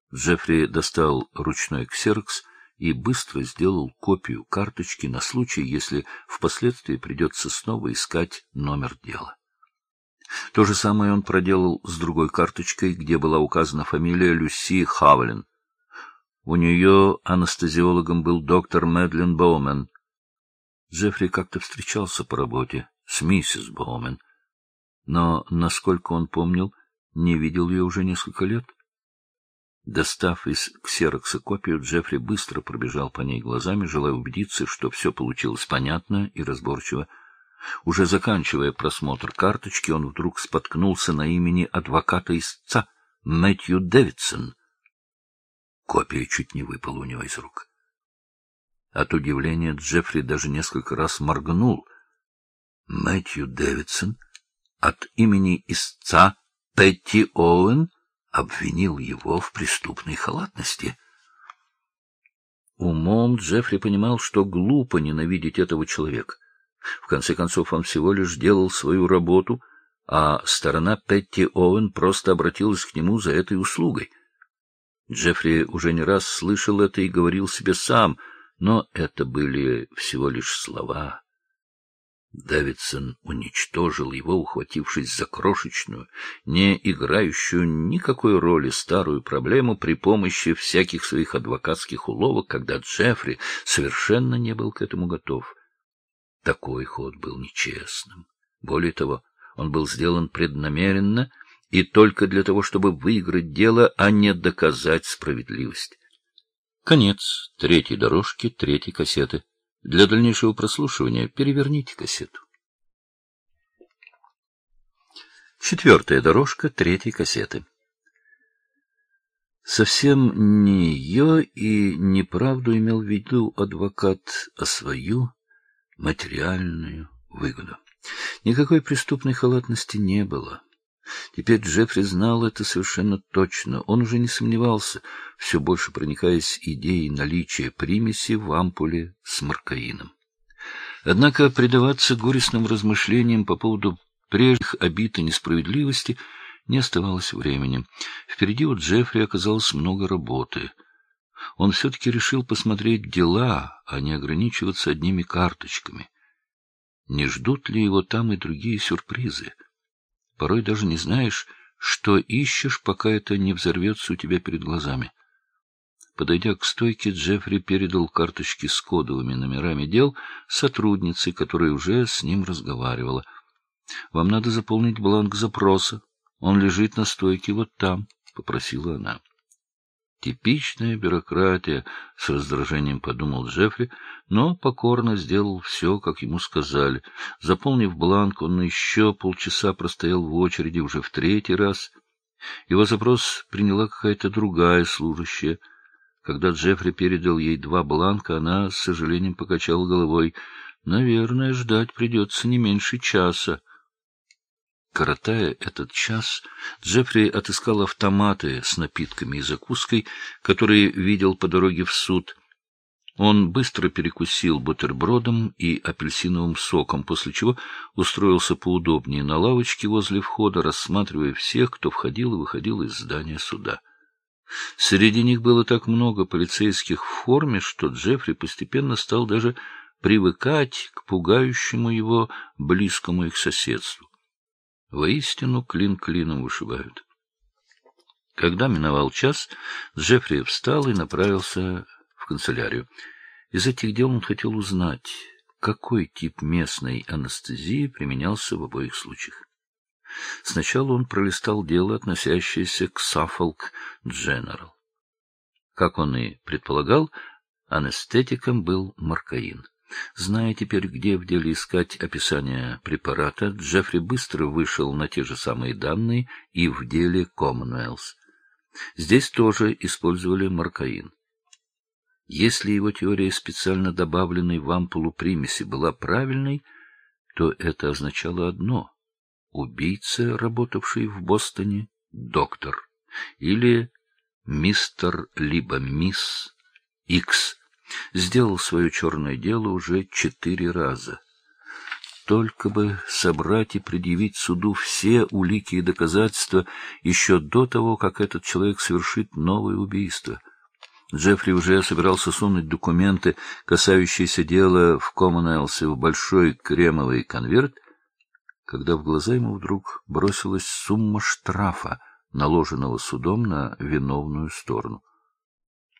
Джеффри достал ручной ксерокс и быстро сделал копию карточки на случай, если впоследствии придется снова искать номер дела. То же самое он проделал с другой карточкой, где была указана фамилия Люси Хавлин. У нее анестезиологом был доктор Мэдлин Боумен. Джеффри как-то встречался по работе с миссис Боумен, но, насколько он помнил, не видел ее уже несколько лет. Достав из ксерокса копию, Джеффри быстро пробежал по ней глазами, желая убедиться, что все получилось понятно и разборчиво. Уже заканчивая просмотр карточки, он вдруг споткнулся на имени адвоката-истца Мэтью Дэвидсон. Копия чуть не выпала у него из рук. От удивления Джеффри даже несколько раз моргнул. Мэтью Дэвидсон от имени истца Петти Оуэн обвинил его в преступной халатности. Умом Джеффри понимал, что глупо ненавидеть этого человека. В конце концов, он всего лишь делал свою работу, а сторона Петти Оуэн просто обратилась к нему за этой услугой. Джеффри уже не раз слышал это и говорил себе сам, но это были всего лишь слова. Дэвидсон уничтожил его, ухватившись за крошечную, не играющую никакой роли старую проблему при помощи всяких своих адвокатских уловок, когда Джеффри совершенно не был к этому готов. Такой ход был нечестным. Более того, он был сделан преднамеренно и только для того, чтобы выиграть дело, а не доказать справедливость. Конец третьей дорожки третьей кассеты. Для дальнейшего прослушивания переверните кассету. Четвертая дорожка третьей кассеты. Совсем не ее и не правду имел в виду адвокат, а свою материальную выгоду. Никакой преступной халатности не было. Теперь Джеффри знал это совершенно точно. Он уже не сомневался, все больше проникаясь идеей наличия примеси в ампуле с маркаином. Однако предаваться горестным размышлениям по поводу прежних обид и несправедливости не оставалось времени. Впереди у Джеффри оказалось много работы. Он все-таки решил посмотреть дела, а не ограничиваться одними карточками. Не ждут ли его там и другие сюрпризы? Порой даже не знаешь, что ищешь, пока это не взорвется у тебя перед глазами. Подойдя к стойке, Джеффри передал карточки с кодовыми номерами дел сотруднице, которая уже с ним разговаривала. — Вам надо заполнить бланк запроса. Он лежит на стойке вот там, — попросила она. Типичная бюрократия, с раздражением подумал Джеффри, но покорно сделал все, как ему сказали. Заполнив бланк, он еще полчаса простоял в очереди уже в третий раз. Его запрос приняла какая-то другая служащая. Когда Джеффри передал ей 2 бланка, она с сожалением покачала головой. Наверное, ждать придется не меньше часа. Коротая этот час, Джеффри отыскал автоматы с напитками и закуской, которые видел по дороге в суд. Он быстро перекусил бутербродом и апельсиновым соком, после чего устроился поудобнее на лавочке возле входа, рассматривая всех, кто входил и выходил из здания суда. Среди них было так много полицейских в форме, что Джеффри постепенно стал даже привыкать к пугающему его близкому их соседству. Воистину, клин клином вышибают. Когда миновал час, Джеффри встал и направился в канцелярию. Из этих дел он хотел узнать, какой тип местной анестезии применялся в обоих случаях. Сначала он пролистал дело, относящееся к Suffolk General. Как он и предполагал, анестетиком был маркаин. Зная теперь, где в деле искать описание препарата, Джеффри быстро вышел на те же самые данные и в деле Commonwealth. Здесь тоже использовали маркаин. Если его теория специально добавленной в ампулу примеси была правильной, то это означало одно — убийца, работавший в Бостоне, доктор, или мистер либо мисс Икс, сделал свое черное дело уже 4 раза. только бы собрать и предъявить суду все улики и доказательства еще до того, как этот человек совершит новое убийство. Джеффри уже собирался сунуть документы, касающиеся дела в Коммонэлсе, в большой кремовый конверт, когда в глаза ему вдруг бросилась сумма штрафа, наложенного судом на виновную сторону.